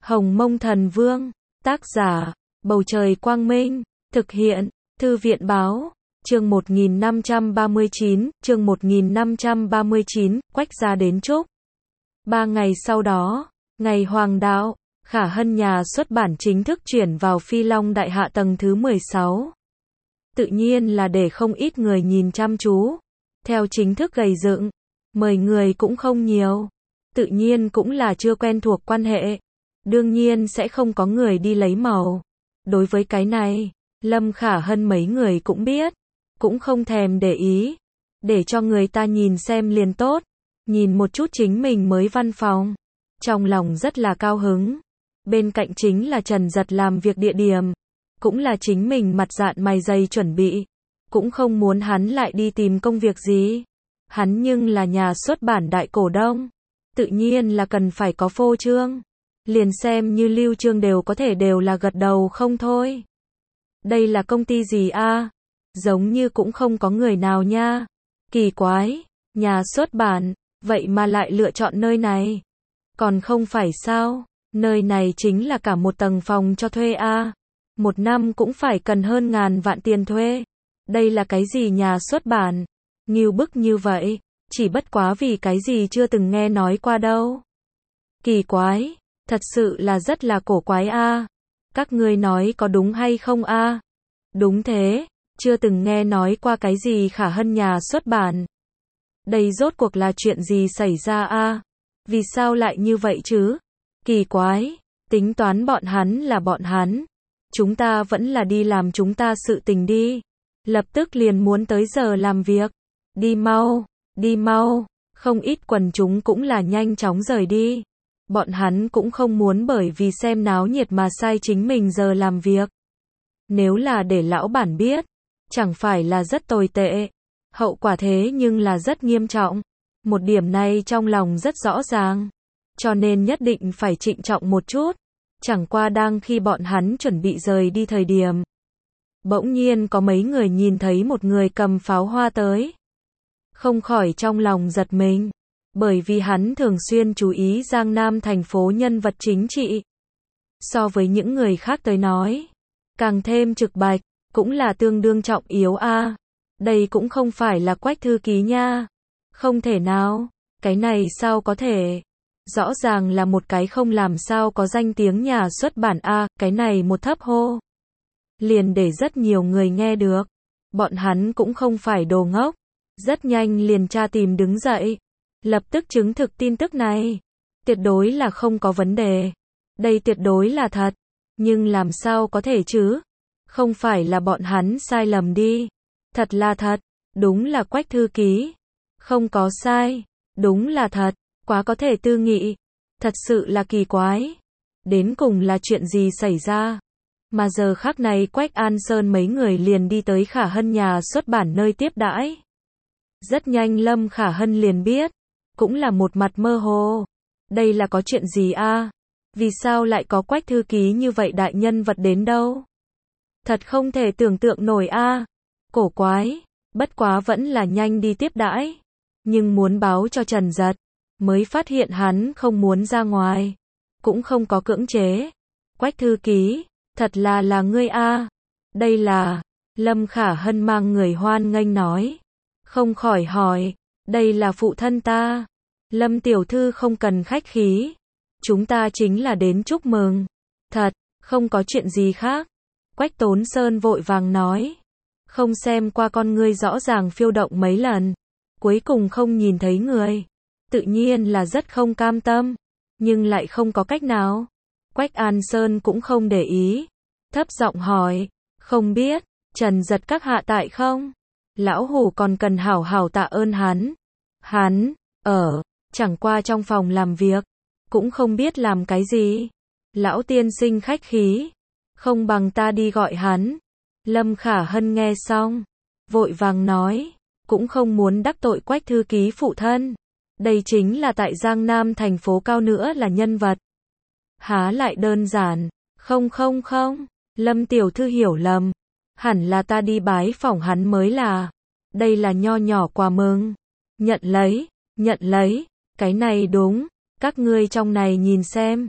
Hồng Mông Thần Vương, tác giả, Bầu Trời Quang Minh, thực hiện, Thư viện Báo, chương 1539, Quách gia đến chúc. 3 ngày sau đó, ngày hoàng đạo, Khả Hân nhà xuất bản chính thức chuyển vào Phi Long Đại Hạ tầng thứ 16. Tự nhiên là để không ít người nhìn chăm chú. Theo chính thức gầy dựng, mời người cũng không nhiều. Tự nhiên cũng là chưa quen thuộc quan hệ. Đương nhiên sẽ không có người đi lấy màu. Đối với cái này, Lâm Khả Hân mấy người cũng biết. Cũng không thèm để ý. Để cho người ta nhìn xem liền tốt. Nhìn một chút chính mình mới văn phòng. Trong lòng rất là cao hứng. Bên cạnh chính là Trần Giật làm việc địa điểm. Cũng là chính mình mặt dạn mày dày chuẩn bị. Cũng không muốn hắn lại đi tìm công việc gì. Hắn nhưng là nhà xuất bản đại cổ đông. Tự nhiên là cần phải có phô trương. Liền xem như lưu trương đều có thể đều là gật đầu không thôi. Đây là công ty gì a? Giống như cũng không có người nào nha. Kỳ quái, nhà xuất bản, vậy mà lại lựa chọn nơi này. Còn không phải sao, nơi này chính là cả một tầng phòng cho thuê a. Một năm cũng phải cần hơn ngàn vạn tiền thuê. Đây là cái gì nhà xuất bản? Ngưu bức như vậy, chỉ bất quá vì cái gì chưa từng nghe nói qua đâu. Kỳ quái, thật sự là rất là cổ quái a. Các ngươi nói có đúng hay không a? Đúng thế, chưa từng nghe nói qua cái gì Khả Hân nhà xuất bản. Đây rốt cuộc là chuyện gì xảy ra a? Vì sao lại như vậy chứ? Kỳ quái, tính toán bọn hắn là bọn hắn. Chúng ta vẫn là đi làm chúng ta sự tình đi. Lập tức liền muốn tới giờ làm việc. Đi mau, đi mau. Không ít quần chúng cũng là nhanh chóng rời đi. Bọn hắn cũng không muốn bởi vì xem náo nhiệt mà sai chính mình giờ làm việc. Nếu là để lão bản biết, chẳng phải là rất tồi tệ. Hậu quả thế nhưng là rất nghiêm trọng. Một điểm này trong lòng rất rõ ràng. Cho nên nhất định phải trịnh trọng một chút. Chẳng qua đang khi bọn hắn chuẩn bị rời đi thời điểm. Bỗng nhiên có mấy người nhìn thấy một người cầm pháo hoa tới. Không khỏi trong lòng giật mình. Bởi vì hắn thường xuyên chú ý Giang Nam thành phố nhân vật chính trị. So với những người khác tới nói. Càng thêm trực bạch, cũng là tương đương trọng yếu a. Đây cũng không phải là Quách thư ký nha. Không thể nào, cái này sao có thể. Rõ ràng là một cái không làm sao có danh tiếng nhà xuất bản a, cái này một thấp hô. Liền để rất nhiều người nghe được. Bọn hắn cũng không phải đồ ngốc. Rất nhanh liền tra tìm đứng dậy. Lập tức chứng thực tin tức này. Tuyệt đối là không có vấn đề. Đây tuyệt đối là thật. Nhưng làm sao có thể chứ? Không phải là bọn hắn sai lầm đi. Thật là thật. Đúng là Quách thư ký. Không có sai. Đúng là thật. Quá có thể tư nghị. Thật sự là kỳ quái. Đến cùng là chuyện gì xảy ra? Mà giờ khắc này Quách An Sơn mấy người liền đi tới Khả Hân nhà xuất bản nơi tiếp đãi. Rất nhanh Lâm Khả Hân liền biết. Cũng là một mặt mơ hồ. Đây là có chuyện gì a? Vì sao lại có Quách thư ký như vậy đại nhân vật đến đâu? Thật không thể tưởng tượng nổi a. Cổ quái. Bất quá vẫn là nhanh đi tiếp đãi. Nhưng muốn báo cho Trần Giật. Mới phát hiện hắn không muốn ra ngoài. Cũng không có cưỡng chế. Quách thư ký. Thật là ngươi a. Đây là. Lâm Khả Hân mang người hoan nghênh nói. Không khỏi hỏi. Đây là phụ thân ta. Lâm tiểu thư không cần khách khí. Chúng ta chính là đến chúc mừng. Thật, không có chuyện gì khác. Quách Tốn Sơn vội vàng nói. Không xem qua con ngươi rõ ràng phiêu động mấy lần. Cuối cùng không nhìn thấy người. Tự nhiên là rất không cam tâm. Nhưng lại không có cách nào. Quách An Sơn cũng không để ý. Thấp giọng hỏi. Không biết, Trần Giật các hạ tại không? Lão hủ còn cần hảo hảo tạ ơn hắn. Hắn, chẳng qua trong phòng làm việc. Cũng không biết làm cái gì. Lão tiên sinh khách khí. Không bằng ta đi gọi hắn. Lâm Khả Hân nghe xong. Vội vàng nói. Cũng không muốn đắc tội Quách thư ký phụ thân. Đây chính là tại Giang Nam thành phố cao nữa là nhân vật. Há lại đơn giản. Không. Lâm tiểu thư hiểu lầm. Hẳn là ta đi bái phỏng hắn mới là. Đây là nho nhỏ quà mừng. Nhận lấy. Cái này đúng. Các ngươi trong này nhìn xem.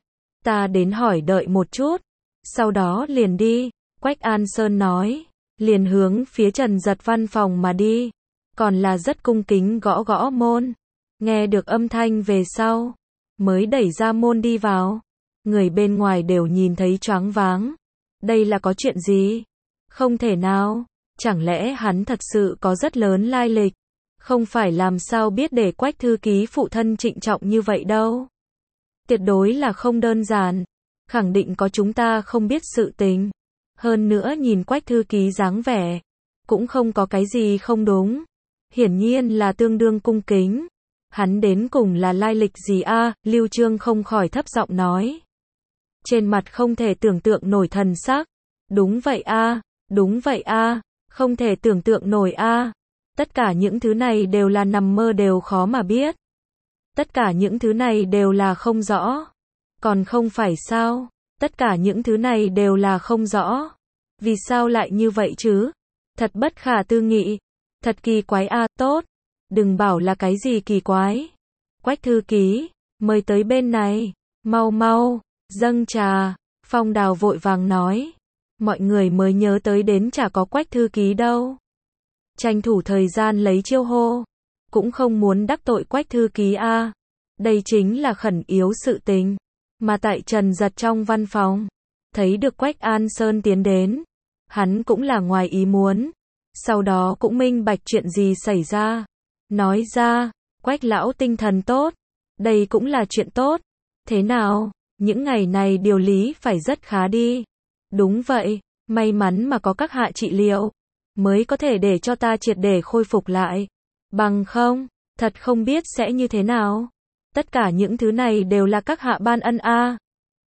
Ta đến hỏi đợi một chút, sau đó liền đi. Quách An Sơn nói, liền hướng phía Trần Giật văn phòng mà đi, còn là rất cung kính gõ gõ môn. Nghe được âm thanh về sau, mới đẩy ra môn đi vào. Người bên ngoài đều nhìn thấy choáng váng. Đây là có chuyện gì? Không thể nào, chẳng lẽ hắn thật sự có rất lớn lai lịch? Không phải làm sao biết để Quách thư ký phụ thân trịnh trọng như vậy đâu. Tuyệt đối là không đơn giản, khẳng định có chúng ta không biết sự tình. Hơn nữa nhìn Quách thư ký dáng vẻ, cũng không có cái gì không đúng. Hiển nhiên là tương đương cung kính. Hắn đến cùng là lai lịch gì a? Lưu Trương không khỏi thấp giọng nói. Trên mặt không thể tưởng tượng nổi thần sắc. Đúng vậy a, đúng vậy a, không thể tưởng tượng nổi a. Tất cả những thứ này đều là nằm mơ đều khó mà biết. Tất cả những thứ này đều là không rõ. Còn không phải sao? Tất cả những thứ này đều là không rõ. Vì sao lại như vậy chứ? Thật bất khả tư nghị. Thật kỳ quái a, tốt. Đừng bảo là cái gì kỳ quái. Quách thư ký, mời tới bên này. Mau mau, dâng trà. Phong Đào vội vàng nói. Mọi người mới nhớ tới đến chả có Quách thư ký đâu. Tranh thủ thời gian lấy chiêu hô. Cũng không muốn đắc tội Quách thư ký a. Đây chính là khẩn yếu sự tình. Mà tại Trần Giật trong văn phòng, thấy được Quách An Sơn tiến đến. Hắn cũng là ngoài ý muốn. Sau đó cũng minh bạch chuyện gì xảy ra. Nói ra, Quách lão tinh thần tốt. Đây cũng là chuyện tốt. Thế nào, những ngày này điều lý phải rất khá đi. Đúng vậy, may mắn mà có các hạ trị liệu, mới có thể để cho ta triệt để khôi phục lại. Bằng không, thật không biết sẽ như thế nào. Tất cả những thứ này đều là các hạ ban ân a.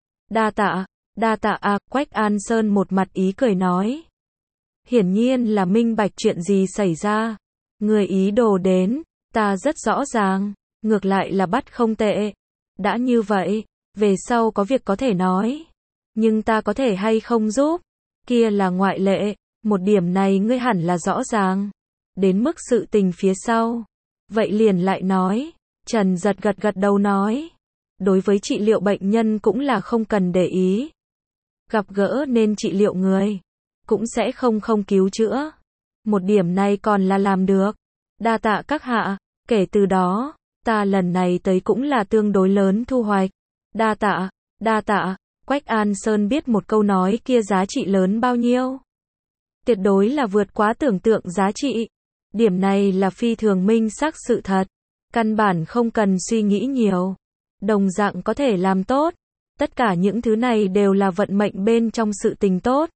Đa tạ a, Quách An Sơn một mặt ý cười nói. Hiển nhiên là minh bạch chuyện gì xảy ra. Người ý đồ đến, ta rất rõ ràng, ngược lại là bắt không tệ. Đã như vậy, về sau có việc có thể nói. Nhưng ta có thể hay không giúp, kia là ngoại lệ. Một điểm này ngươi hẳn là rõ ràng. Đến mức sự tình phía sau, vậy liền lại nói. Trần Giật gật đầu nói. Đối với trị liệu bệnh nhân cũng là không cần để ý. Gặp gỡ nên trị liệu người, cũng sẽ không cứu chữa. Một điểm này còn là làm được. Đa tạ các hạ, kể từ đó, ta lần này tới cũng là tương đối lớn thu hoạch. Đa tạ, Quách An Sơn biết một câu nói kia giá trị lớn bao nhiêu. Tuyệt đối là vượt quá tưởng tượng giá trị. Điểm này là phi thường minh xác sự thật. Căn bản không cần suy nghĩ nhiều. Đồng dạng có thể làm tốt. Tất cả những thứ này đều là vận mệnh bên trong sự tình tốt.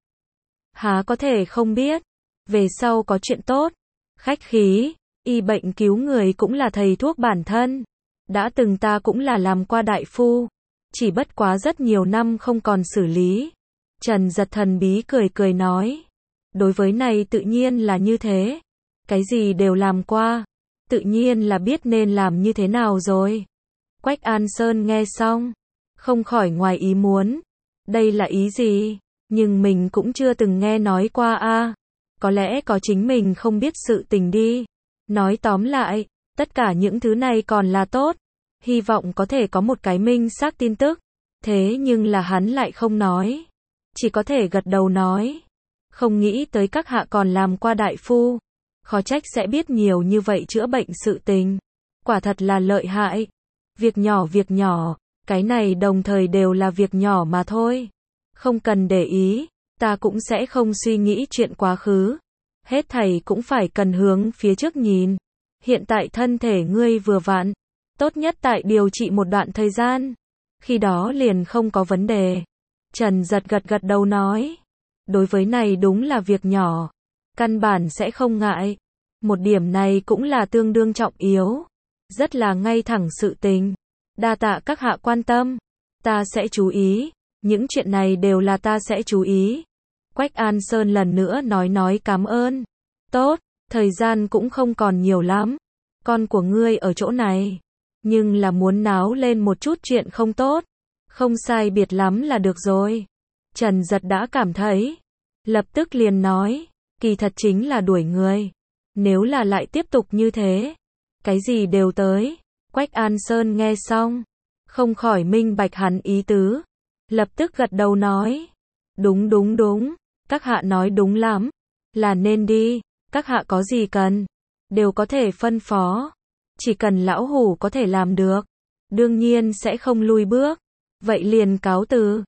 Há có thể không biết. Về sau có chuyện tốt. Khách khí, y bệnh cứu người cũng là thầy thuốc bản thân. Đã từng ta cũng là làm qua đại phu. Chỉ bất quá rất nhiều năm không còn xử lý. Trần Giật thần bí cười nói. Đối với này tự nhiên là như thế. Cái gì đều làm qua. Tự nhiên là biết nên làm như thế nào rồi. Quách An Sơn nghe xong, không khỏi ngoài ý muốn. Đây là ý gì? Nhưng mình cũng chưa từng nghe nói qua a. Có lẽ có chính mình không biết sự tình đi. Nói tóm lại, tất cả những thứ này còn là tốt. Hy vọng có thể có một cái minh xác tin tức. Thế nhưng là hắn lại không nói. Chỉ có thể gật đầu nói. Không nghĩ tới các hạ còn làm qua đại phu. Khó trách sẽ biết nhiều như vậy chữa bệnh sự tình. Quả thật là lợi hại. Việc nhỏ, cái này đồng thời đều là việc nhỏ mà thôi. Không cần để ý, ta cũng sẽ không suy nghĩ chuyện quá khứ. Hết thảy cũng phải cần hướng phía trước nhìn. Hiện tại thân thể ngươi vừa vặn, tốt nhất tại điều trị một đoạn thời gian. Khi đó liền không có vấn đề. Trần Giật gật đầu nói. Đối với này đúng là việc nhỏ. Căn bản sẽ không ngại. Một điểm này cũng là tương đương trọng yếu. Rất là ngay thẳng sự tình. Đa tạ các hạ quan tâm. Ta sẽ chú ý. Những chuyện này đều là ta sẽ chú ý. Quách An Sơn lần nữa nói cảm ơn. Tốt, thời gian cũng không còn nhiều lắm. Con của ngươi ở chỗ này. Nhưng là muốn náo lên một chút chuyện không tốt. Không sai biệt lắm là được rồi. Trần Giật đã cảm thấy. Lập tức liền nói. Kỳ thật chính là đuổi người. Nếu là lại tiếp tục như thế. Cái gì đều tới. Quách An Sơn nghe xong. Không khỏi minh bạch hắn ý tứ. lập tức gật đầu nói. Đúng đúng đúng, các hạ nói đúng lắm, là nên đi, các hạ có gì cần, đều có thể phân phó, chỉ cần lão hủ có thể làm được, đương nhiên sẽ không lùi bước, vậy liền cáo từ,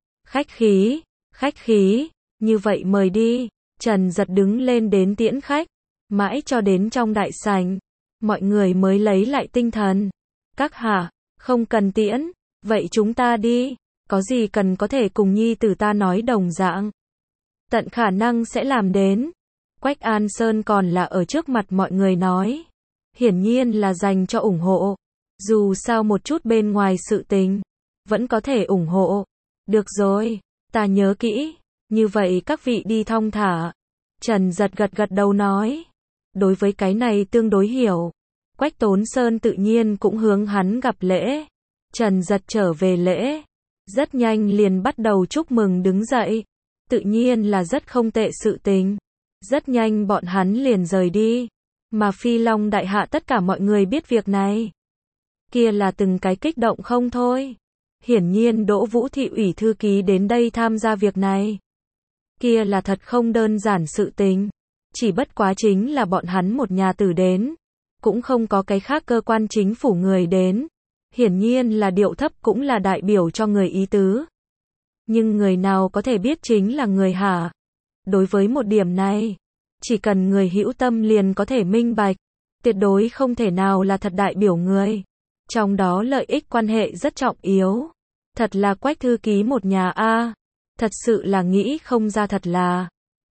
khách khí, như vậy mời đi, Trần Giật đứng lên đến tiễn khách, mãi cho đến trong đại sảnh, mọi người mới lấy lại tinh thần, các hạ, không cần tiễn, vậy chúng ta đi, có gì cần có thể cùng nhi tử ta nói đồng dạng, tận khả năng sẽ làm đến. Quách An Sơn còn là ở trước mặt mọi người nói, hiển nhiên là dành cho ủng hộ, dù sao một chút bên ngoài sự tình, vẫn có thể ủng hộ. Được rồi, ta nhớ kỹ, như vậy các vị đi thong thả. Trần Giật gật đầu nói, đối với cái này tương đối hiểu. Quách Tốn Sơn tự nhiên cũng hướng hắn gặp lễ. Trần Giật trở về lễ, rất nhanh liền bắt đầu chúc mừng đứng dậy, tự nhiên là rất không tệ sự tình. Rất nhanh bọn hắn liền rời đi, mà Phi Long Đại Hạ tất cả mọi người biết việc này, kia là từng cái kích động không thôi. Hiển nhiên Đỗ Vũ thị ủy thư ký đến đây tham gia việc này, kia là thật không đơn giản sự tình, chỉ bất quá chính là bọn hắn một nhà tử đến, cũng không có cái khác cơ quan chính phủ người đến, hiển nhiên là điệu thấp cũng là đại biểu cho người ý tứ. Nhưng người nào có thể biết chính là người hả? Đối với một điểm này, chỉ cần người hữu tâm liền có thể minh bạch, tuyệt đối không thể nào là thật đại biểu người. Trong đó lợi ích quan hệ rất trọng yếu. Thật là Quách thư ký một nhà a, thật sự là nghĩ không ra, thật là.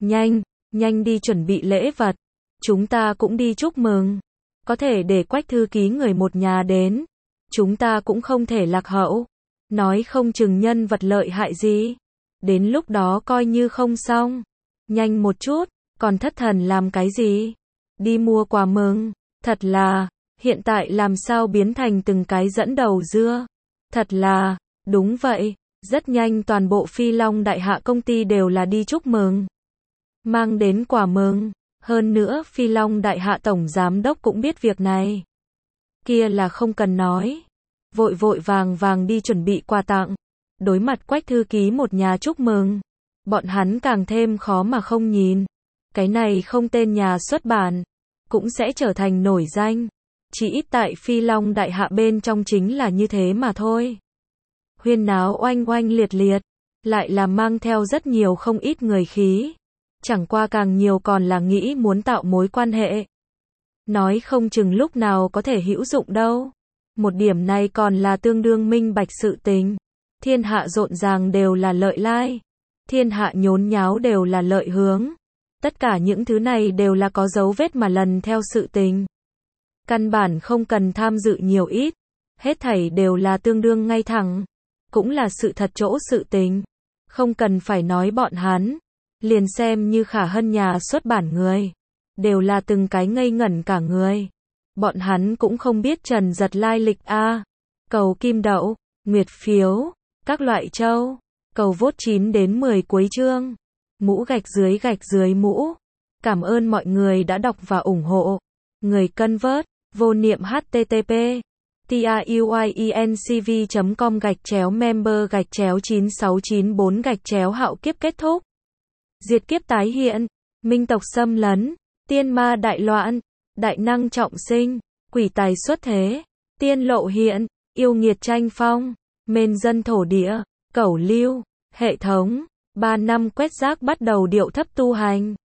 Nhanh đi chuẩn bị lễ vật, chúng ta cũng đi chúc mừng. Có thể để Quách thư ký người một nhà đến, chúng ta cũng không thể lạc hậu. Nói không chừng nhân vật lợi hại gì, đến lúc đó coi như không xong. Nhanh một chút, còn thất thần làm cái gì? Đi mua quà mừng, thật là, hiện tại làm sao biến thành từng cái dẫn đầu dưa? Thật là, đúng vậy, rất nhanh toàn bộ Phi Long Đại Hạ công ty đều là đi chúc mừng, mang đến quà mừng, hơn nữa Phi Long Đại Hạ tổng giám đốc cũng biết việc này. Kia là không cần nói, vội vàng đi chuẩn bị quà tặng. Đối mặt Quách thư ký một nhà chúc mừng, bọn hắn càng thêm khó mà không nhìn. Cái này không tên nhà xuất bản, cũng sẽ trở thành nổi danh. Chỉ ít tại Phi Long Đại Hạ bên trong chính là như thế mà thôi. Huyên náo oanh oanh liệt liệt, lại là mang theo rất nhiều không ít người khí. Chẳng qua càng nhiều còn là nghĩ muốn tạo mối quan hệ. Nói không chừng lúc nào có thể hữu dụng đâu. Một điểm này còn là tương đương minh bạch sự tình. Thiên hạ rộn ràng đều là lợi lai. Thiên hạ nhốn nháo đều là lợi hướng. Tất cả những thứ này đều là có dấu vết mà lần theo sự tình. Căn bản không cần tham dự nhiều ít. Hết thảy đều là tương đương ngay thẳng. Cũng là sự thật chỗ sự tình. Không cần phải nói bọn hắn. Liền xem như Khả Hân nhà xuất bản người. Đều là từng cái ngây ngẩn cả người. Bọn hắn cũng không biết Trần Giật lai lịch a. Cầu kim đậu, nguyệt phiếu, các loại châu. Cầu vote 9 đến 10 cuối chương. Mũ gạch dưới mũ. Cảm ơn mọi người đã đọc và ủng hộ. Người cân vớt, vô niệm http tiuyenc.com/member/9694/hạo kiếp kết thúc. Diệt kiếp tái hiện, minh tộc xâm lấn, tiên ma đại loạn, đại năng trọng sinh, quỷ tài xuất thế, tiên lộ hiện, yêu nghiệt tranh phong, mên dân thổ địa, cẩu lưu, hệ thống, 3 năm quét rác bắt đầu điệu thấp tu hành.